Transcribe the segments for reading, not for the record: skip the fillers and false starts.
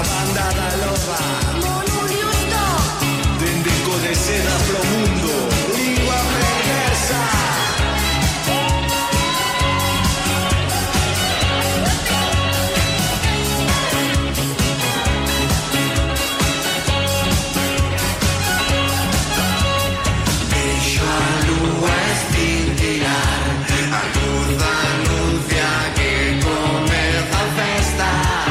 banda da loba dende co de seda pro mundo, lingua perversa. Deixo a lúa estintirar, a curva anuncia que comeza a festa.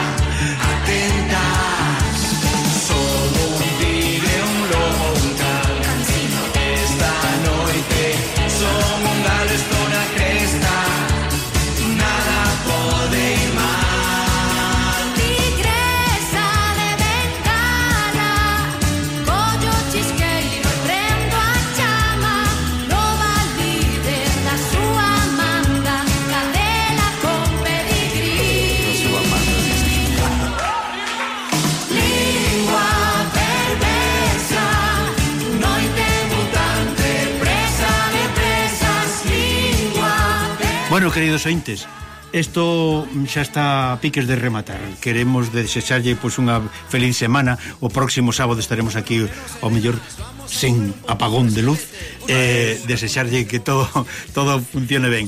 Atentas, solo un tigre, un lobo, un can. Esta noite son un galo, estou na cresta. Nada pode ir mal. Tigresa de bengala, collo chisqueiro e prendo a chama. Loba líder da súa manda, cadela con pedigrí. Lingua perversa, noite mutante, presa de presas. Lingua perversa. Bueno, queridos ointes, isto xa está a piques de rematar. Queremos desexarlle pois unha feliz semana. O próximo sábado estaremos aquí ao mellor sen apagón de luz. Desexarlle que todo funcione ben.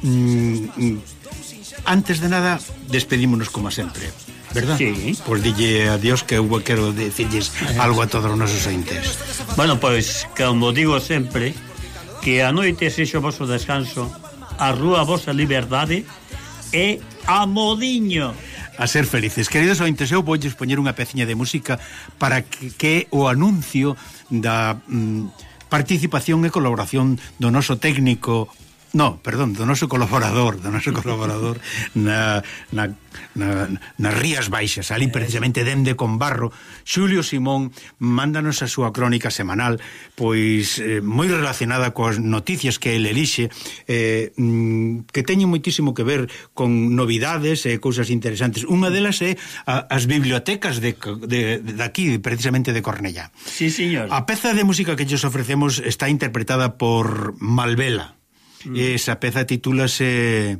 Antes de nada, despedímonos como sempre, verdad? Sí. Pois dille adiós, que eu quero decirles algo a todos os nosos ointes. Bueno, pois, como digo sempre, que a noite sexa o vosso descanso, a rúa a vosa liberdade e a modiño. A ser felices. Queridos ointes, eu voulles poñer unha peciña de música para que o anuncio da participación e colaboración do noso técnico, do noso colaborador nas Rías Baixas, ali precisamente dende Combarro. Xulio Simón mándanos a súa crónica semanal, pois moi relacionada coas noticias que ele elixe, que teñen moitísimo que ver con novidades e cousas interesantes. Unha delas é as bibliotecas de aquí, precisamente de Cornellá. Sí, señor. A peza de música que lles ofrecemos está interpretada por Malvela. Esa peza titúlase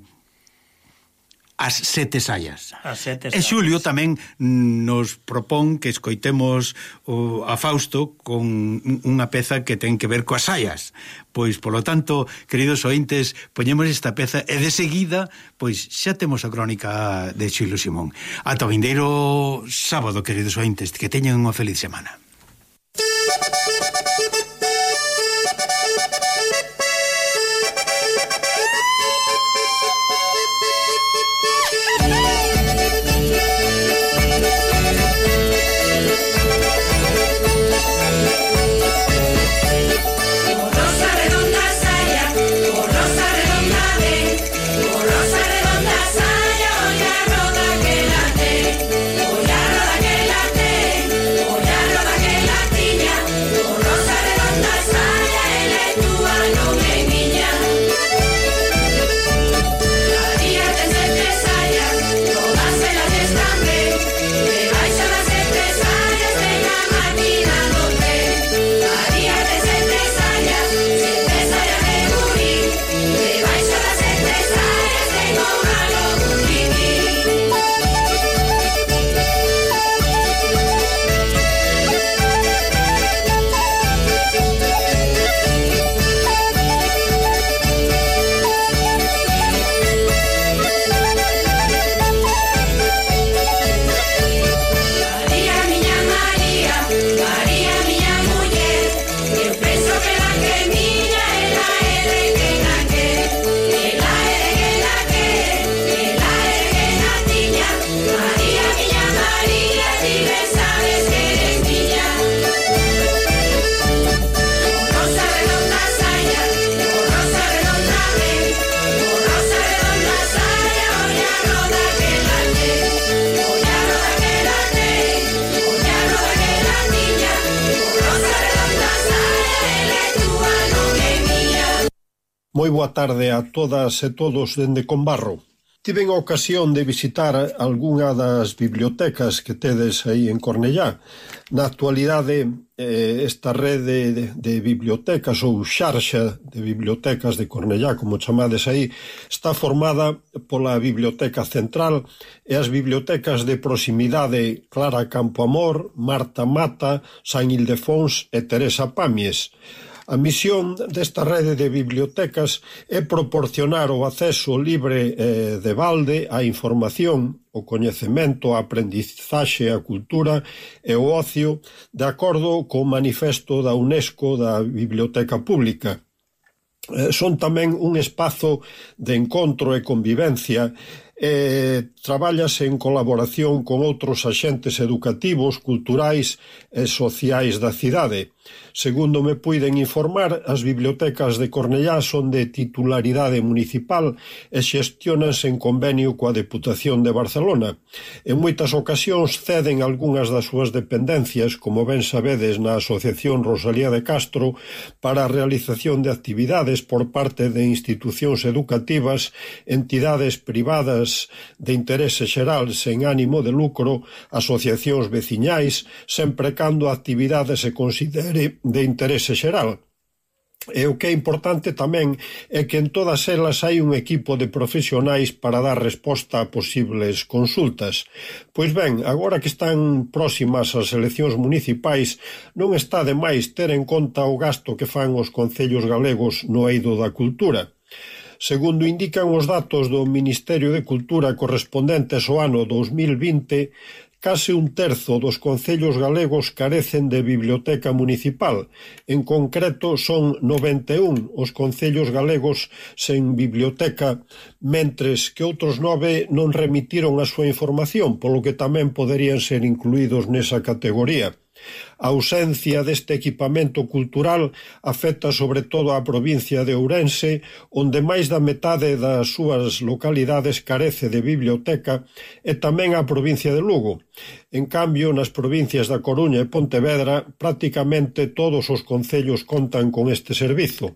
As Sete Saias. E Xulio tamén nos propón que escoitemos a Fausto con unha peza que ten que ver coas saias. Pois, polo tanto, queridos ointes, poñemos esta peza e de seguida, pois, xa temos a crónica de Xulio Simón. Ata o vindeiro sábado, queridos ointes, que teñan unha feliz semana. Moi boa tarde a todas e todos dende Combarro. Tiven a ocasión de visitar algunha das bibliotecas que tedes aí en Cornellá. Na actualidade, esta rede de bibliotecas ou xarxa de bibliotecas de Cornellá, como chamades aí, está formada pola Biblioteca Central e as bibliotecas de proximidade Clara Campoamor, Marta Mata, San Ildefons e Teresa Pamies. A misión desta rede de bibliotecas é proporcionar o acceso libre de balde á información, o coñecemento, a aprendizaxe, a cultura e o ocio, de acordo co manifesto da UNESCO da Biblioteca Pública. Son tamén un espazo de encontro e convivencia e traballase en colaboración con outros axentes educativos, culturais e sociais da cidade. Segundo me puiden informar, as bibliotecas de Cornellá son de titularidade municipal e xestionanse en convenio coa Deputación de Barcelona. En moitas ocasións ceden algunhas das súas dependencias, como ben sabedes na Asociación Rosalía de Castro, para a realización de actividades por parte de institucións educativas, entidades privadas de interese xeral sen ánimo de lucro, asociacións veciñais, sempre cando a actividade se considere de interese xeral. E o que é importante tamén é que en todas elas hai un equipo de profesionais para dar resposta a posibles consultas. Pois ben, agora que están próximas as eleccións municipais, non está de máis ter en conta o gasto que fan os concellos galegos no eido da cultura. Segundo indican os datos do Ministerio de Cultura correspondentes ao ano 2020, case un terzo dos concellos galegos carecen de biblioteca municipal. En concreto, son 91 os concellos galegos sen biblioteca, mentres que outros 9 non remitiron a súa información, polo que tamén poderían ser incluídos nesa categoría. A ausencia deste equipamento cultural afecta sobre todo a provincia de Ourense, onde máis da metade das súas localidades carece de biblioteca, e tamén a provincia de Lugo. En cambio, nas provincias da Coruña e Pontevedra, prácticamente todos os concellos contan con este servizo.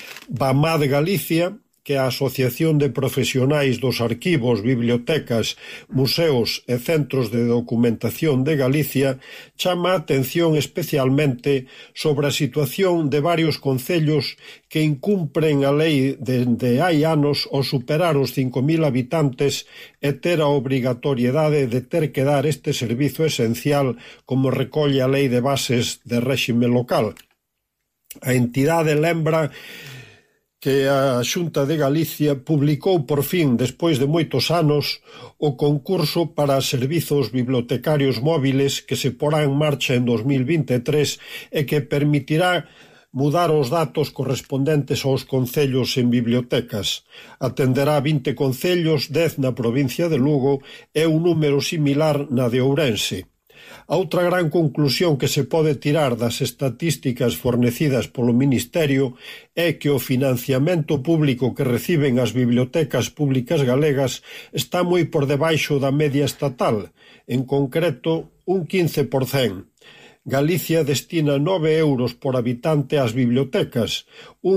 BAMAD Galicia, que a Asociación de Profesionais dos Arquivos, Bibliotecas, Museos e Centros de Documentación de Galicia, chama a atención especialmente sobre a situación de varios concellos que incumpren a lei dende hai anos ao superar os 5.000 habitantes e ter a obrigatoriedade de ter que dar este servizo esencial como recolle a Lei de Bases de Réxime Local. A entidade lembra que a Xunta de Galicia publicou por fin, despois de moitos anos, o concurso para servizos bibliotecarios móviles que se porá en marcha en 2023 e que permitirá mudar os datos correspondentes aos concellos en bibliotecas. Atenderá 20 concellos, 10 na provincia de Lugo e un número similar na de Ourense. A outra gran conclusión que se pode tirar das estatísticas fornecidas polo Ministerio é que o financiamento público que reciben as bibliotecas públicas galegas está moi por debaixo da media estatal, en concreto un 15%. Galicia destina 9 euros por habitante ás bibliotecas,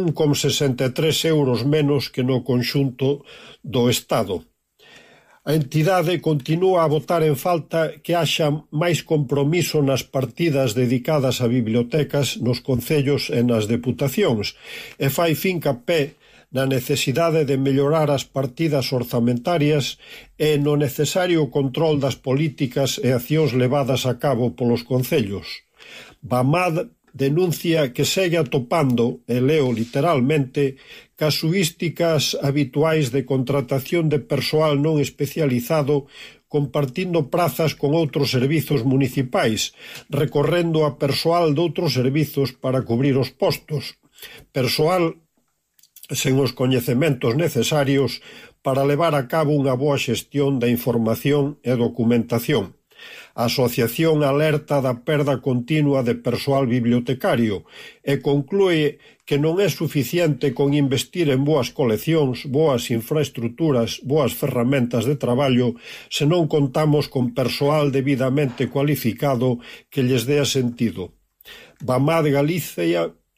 1,63 euros menos que no conxunto do Estado. A entidade continúa a botar en falta que haxa máis compromiso nas partidas dedicadas a bibliotecas nos concellos e nas deputacións e fai fincapé na necesidade de mellorar as partidas orzamentarias e no necesario control das políticas e accións levadas a cabo polos concellos. BAMAD denuncia que segue atopando, e leo literalmente, casuísticas habituais de contratación de persoal non especializado compartindo prazas con outros servizos municipais, recorrendo a persoal doutros servizos para cubrir os postos. Persoal sen os coñecementos necesarios para levar a cabo unha boa xestión da información e documentación. A asociación alerta da perda continua de persoal bibliotecario e conclúe que non é suficiente con investir en boas coleccións, boas infraestruturas, boas ferramentas de traballo, se non contamos con persoal debidamente cualificado que lles dea sentido. BAMAD Galicia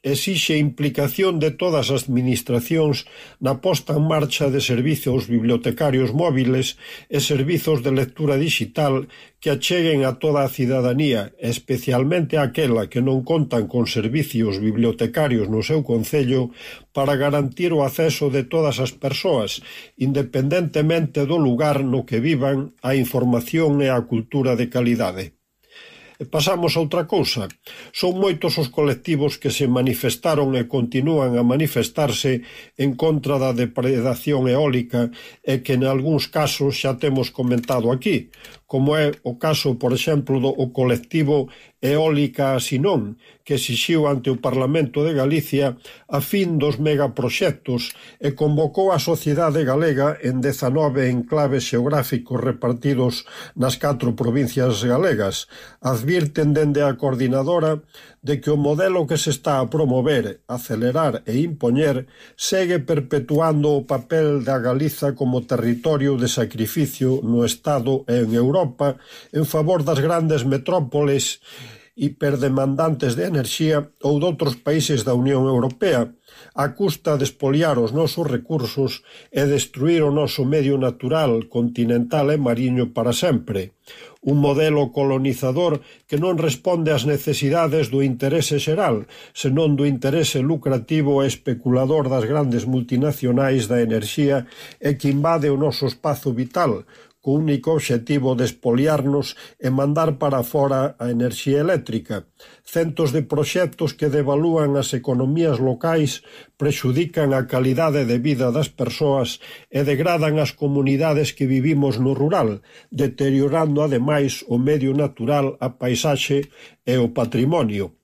exixe implicación de todas as administracións na posta en marcha de servizos bibliotecarios móviles e servizos de lectura digital que acheguen a toda a cidadanía, especialmente aquela que non contan con servicios bibliotecarios no seu concello, para garantir o acceso de todas as persoas, independentemente do lugar no que vivan, a información e a cultura de calidade. Pasamos a outra cousa. Son moitos os colectivos que se manifestaron e continúan a manifestarse en contra da depredación eólica e que en algúns casos xa temos comentado aquí, como é o caso, por exemplo, do colectivo Eólica Asinón, que exixiu ante o Parlamento de Galicia a fin dos megaproxectos e convocou a sociedade galega en 19 enclaves xeográficos repartidos nas 4 provincias galegas. Advirten dende a coordinadora de que o modelo que se está a promover, acelerar e impoñer segue perpetuando o papel da Galiza como territorio de sacrificio no Estado e en Europa en favor das grandes metrópoles hiperdemandantes de enerxía ou doutros países da Unión Europea, a custa de espoliar os nosos recursos e destruir o noso medio natural, continental e mariño para sempre. Un modelo colonizador que non responde ás necesidades do interese xeral, senón do interese lucrativo e especulador das grandes multinacionais da enerxía e que invade o noso espazo vital, co único obxectivo de espoliarnos e mandar para fora a enerxía eléctrica. Centos de proxectos que devalúan as economías locais, prexudican a calidade de vida das persoas e degradan as comunidades que vivimos no rural, deteriorando ademais o medio natural, a paisaxe e o patrimonio.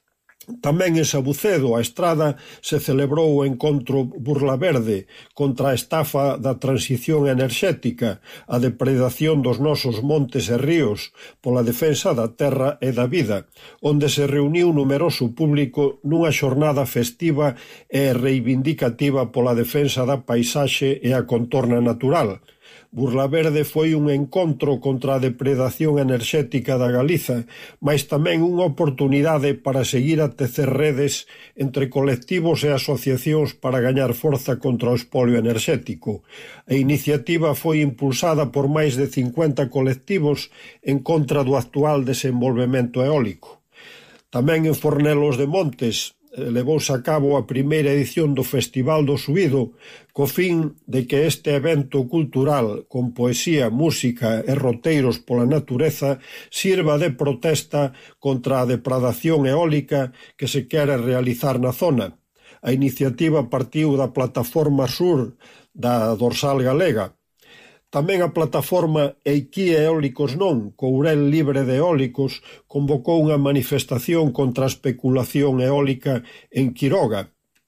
Tamén en Sabucedo, a Estrada, se celebrou o encontro Burla Verde contra a estafa da transición enerxética, a depredación dos nosos montes e ríos, pola defensa da terra e da vida, onde se reuniu numeroso público nunha xornada festiva e reivindicativa pola defensa da paisaxe e a contorna natural. Burla Verde foi un encontro contra a depredación enerxética da Galiza, mas tamén unha oportunidade para seguir a tecer redes entre colectivos e asociacións para gañar forza contra o espolio enerxético. A iniciativa foi impulsada por máis de 50 colectivos en contra do actual desenvolvemento eólico. Tamén en Fornelos de Montes levouse a cabo a primeira edición do Festival do Subido, co fin de que este evento cultural, con poesía, música e roteiros pola natureza, sirva de protesta contra a depredación eólica que se quere realizar na zona. A iniciativa partiu da Plataforma Sur da Dorsal Galega. Tamén a plataforma Eiquí Eólicos Non, Courel Libre de Eólicos, convocou unha manifestación contra a especulación eólica en Quiroga.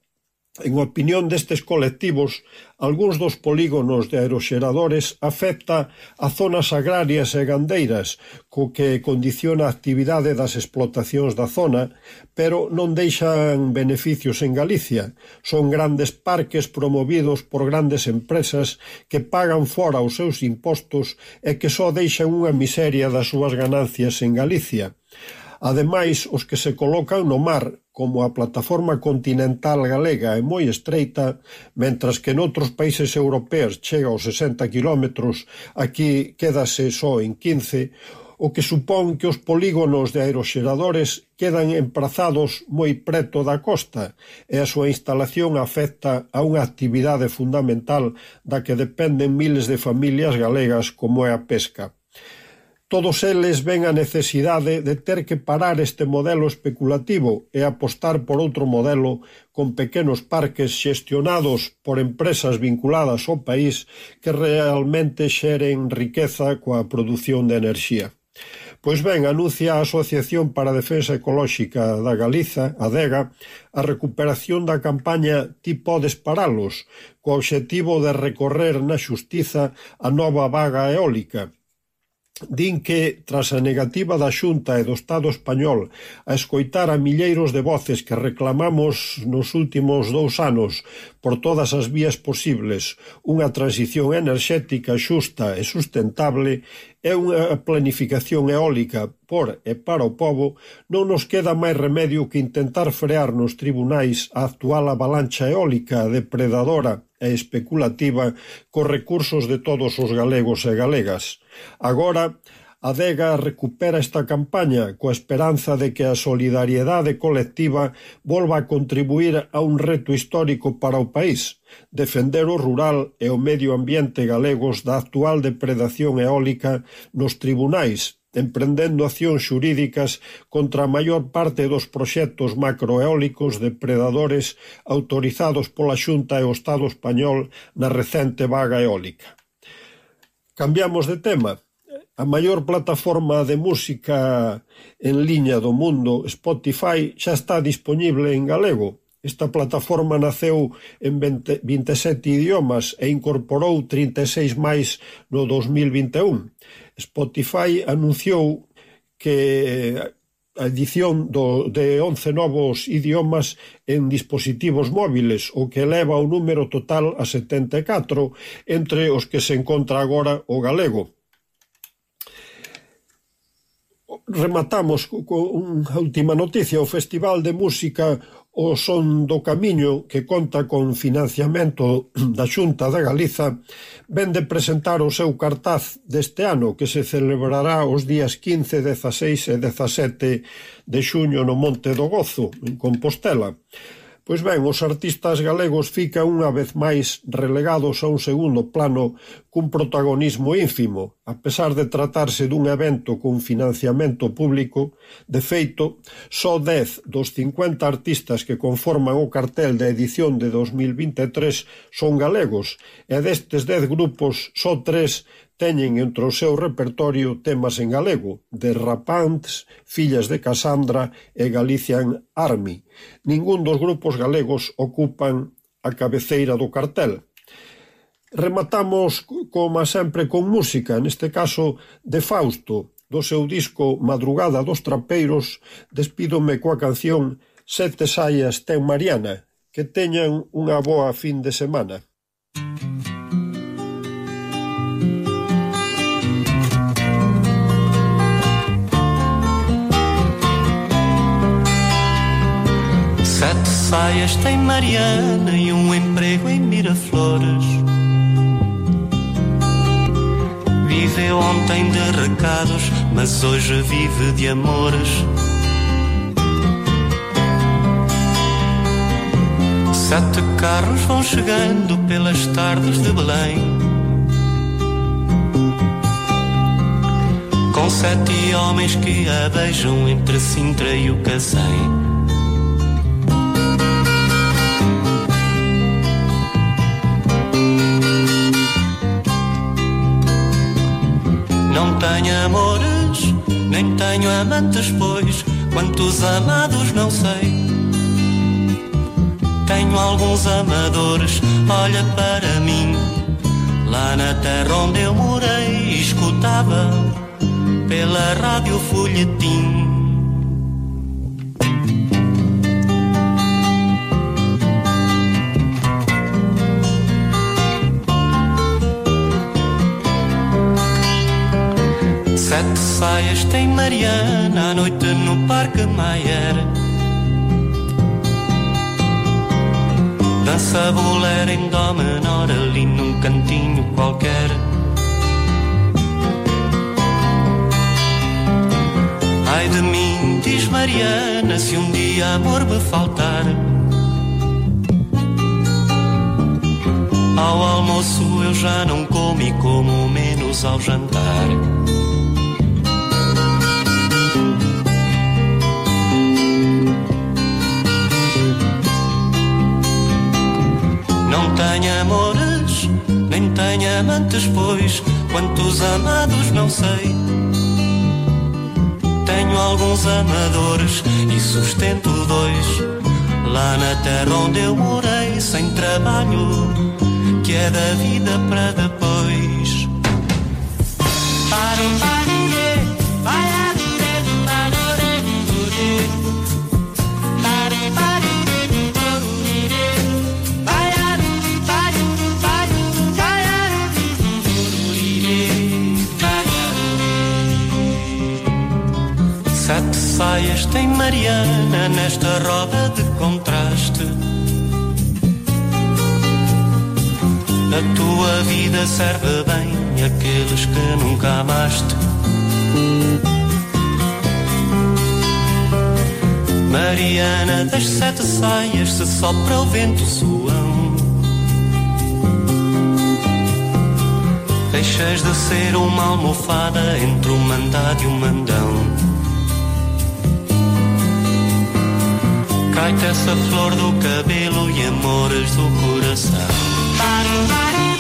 En opinión destes colectivos, algúns dos polígonos de aeroxeradores afecta a zonas agrarias e gandeiras, co que condiciona a actividade das explotacións da zona, pero non deixan beneficios en Galicia. Son grandes parques promovidos por grandes empresas que pagan fora os seus impostos e que só deixan unha miseria das súas ganancias en Galicia. Ademais, os que se colocan no mar, como a plataforma continental galega é moi estreita, mentras que noutros países europeos chega aos 60 kilómetros, aquí quédase só en 15, o que supón que os polígonos de aeroxeradores quedan emprazados moi preto da costa e a súa instalación afecta a unha actividade fundamental da que dependen miles de familias galegas como é a pesca. Todos eles ven a necesidade de ter que parar este modelo especulativo e apostar por outro modelo con pequenos parques xestionados por empresas vinculadas ao país que realmente xeren riqueza coa produción de enerxía. Pois ben, anuncia a Asociación para a Defensa Ecolóxica da Galiza, ADEGA, a recuperación da campaña Ti podes paralos, co obxectivo de recorrer na xustiza a nova vaga eólica. Din que, tras a negativa da Xunta e do Estado español a escoitar a milleiros de voces que reclamamos nos últimos 2 anos por todas as vías posibles unha transición enerxética xusta e sustentable e unha planificación eólica por e para o pobo, non nos queda máis remedio que intentar frear nos tribunais a actual avalancha eólica depredadora e especulativa cos recursos de todos os galegos e galegas. Agora, a Adega recupera esta campaña coa esperanza de que a solidariedade colectiva volva a contribuir a un reto histórico para o país, defender o rural e o medio ambiente galegos da actual depredación eólica nos tribunais, emprendendo accións xurídicas contra a maior parte dos proxectos macroeólicos depredadores autorizados pola Xunta e o Estado español na recente vaga eólica. Cambiamos de tema. A maior plataforma de música en liña do mundo, Spotify, xa está disponible en galego. Esta plataforma naceu en 27 idiomas e incorporou 36 máis no 2021. Spotify anunciou que a edición de 11 novos idiomas en dispositivos móviles, o que eleva o número total a 74, entre os que se encontra agora o galego. Rematamos con unha última noticia. O Festival de Música O Son do Camiño, que conta con financiamento da Xunta da Galiza, ven de presentar o seu cartaz deste ano, que se celebrará os días 15, 16 e 17 de xuño no Monte do Gozo, en Compostela. Pois ben, os artistas galegos fican unha vez máis relegados a un segundo plano cun protagonismo ínfimo. A pesar de tratarse dun evento con financiamento público, de feito, só 10 dos 50 artistas que conforman o cartel da edición de 2023 son galegos, e destes 10 grupos, só 3 teñen entre o seu repertorio temas en galego, de Rapants, Fillas de Casandra e Galician Army. Ningún dos grupos galegos ocupan a cabeceira do cartel. Rematamos, como sempre, con música, neste caso de Fausto, do seu disco Madrugada dos Trapeiros. Despídome coa canción Sete saias ten Mariana. Que teñan unha boa fin de semana. Sete saias tem Mariana e um emprego em Miraflores. Viveu ontem de recados, mas hoje vive de amores. Sete carros vão chegando pelas tardes de Belém, com 7 homens que a beijam entre Sintra e o Cacém. Não tenho amores, nem tenho amantes, pois quantos amados não sei. Tenho alguns amadores, olha para mim. Lá na terra onde eu morei, escutava pela rádio folhetim. Sete saias tem Mariana à noite no Parque Mayer. Dança bolero em dó menor ali num cantinho qualquer. Ai de mim, diz Mariana, se um dia amor me faltar. Ao almoço eu já não como e como menos ao jantar. Não tenho amores, nem tenho amantes, pois quantos amados não sei. Tenho alguns amadores e sustento 2 lá na terra onde eu morei, sem trabalho, que é da vida para depois. Vai Sete saias tem Mariana nesta roda de contraste. A tua vida serve bem àqueles que nunca amaste. Mariana das sete saias, se sopra o vento suão, deixas de ser uma almofada entre o mandado e o mandão. Cai-te essa flor do cabelo e amores do coração.